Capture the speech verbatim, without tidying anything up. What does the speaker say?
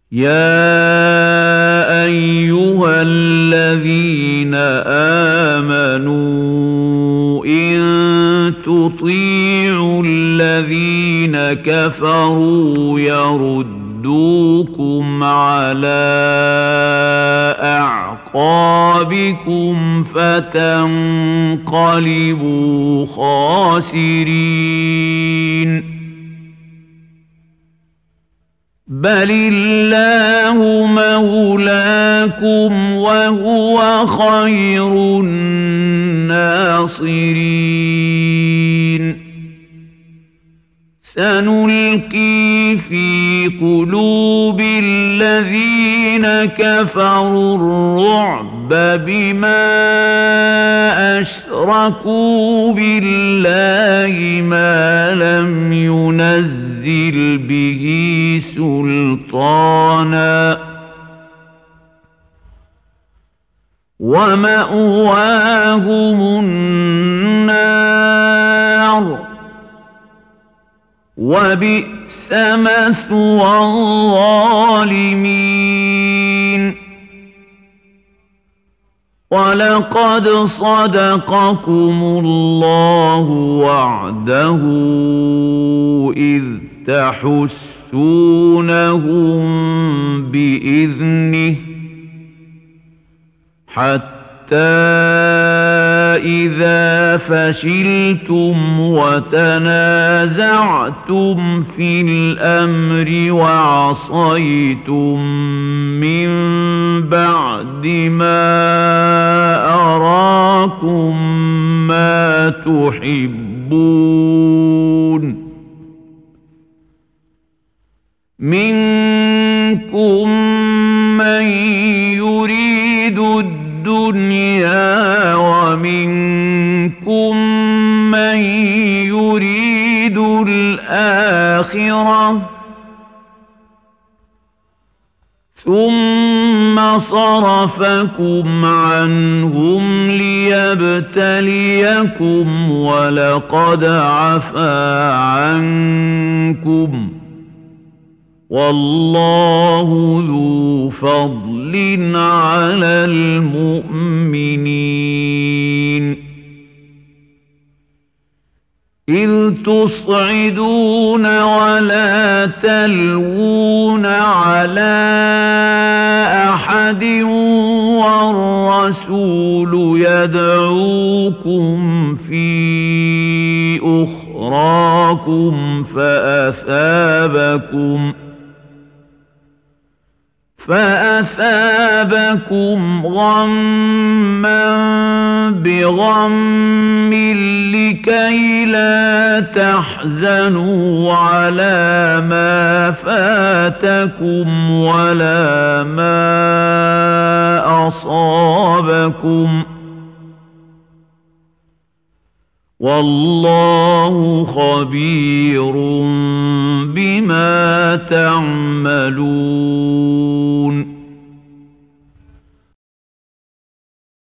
يَا أَيُّهَا الَّذِينَ آمَنُوا إِن تُطِيعُوا الَّذِينَ كَفَرُوا يَرُدُّوكُمْ عَلَىٰ أَعْقَابِكُمْ فَتَنقَلِبُوا خَاسِرِينَ بَلِ اللَّهُ مَوْلَاكُمْ وَهُوَ خَيْرُ النَّاصِرِينَ سَنُلْقِي فِي قُلُوبِ الَّذِينَ كَفَرُوا الرُّعْبَ بِمَا أَشْرَكُوا بِاللَّهِ مَا لَمْ يُنَزِّلْ بِهِ سُلْطَانًا وَمَأْوَاهُمُ النَّارُ وَبِئْسَ مَثْوَى الظَّالِمِينَ وَلَقَدْ صَدَقَكُمُ اللَّهُ وَعْدَهُ إِذْ تَحُسُّونَهُم بِإِذْنِهِ حَتَّىٰ إِذَا فَشِلْتُمْ وَتَنَازَعْتُمْ فِي الْأَمْرِ وَعَصَيْتُم مِّن بَعْدِ مَا أَرَاكُم مَّا تُحِبُّونَ مِنكُم مَّن يُرِيدُ الدُّنْيَا وَمِنكُم مَّن يُرِيدُ الْآخِرَةَ ثُمَّ صَرَفَكُمْ عَنْهُمْ لِيَبْتَلِيَكُمْ وَلَقَدْ عَفَا عَنكُمْ وَاللَّهُ ذُو فَضْلٍ عَلَى الْمُؤْمِنِينَ إِذْ تُصْعِدُونَ وَلَا تَلْوُونَ عَلَىٰ أَحَدٍ وَالرَّسُولُ يَدْعُوكُمْ فِي أُخْرَاكُمْ فَأَثَابَكُمْ فَأَثَابَكُمْ غَمًّا بِغَمٍّ لِّكَيْ لَا تَحْزَنُوا عَلَىٰ مَا فَاتَكُمْ وَلَا مَا أَصَابَكُمْ ۗ وَاللَّهُ خَبِيرٌ بِمَا تَعْمَلُونَ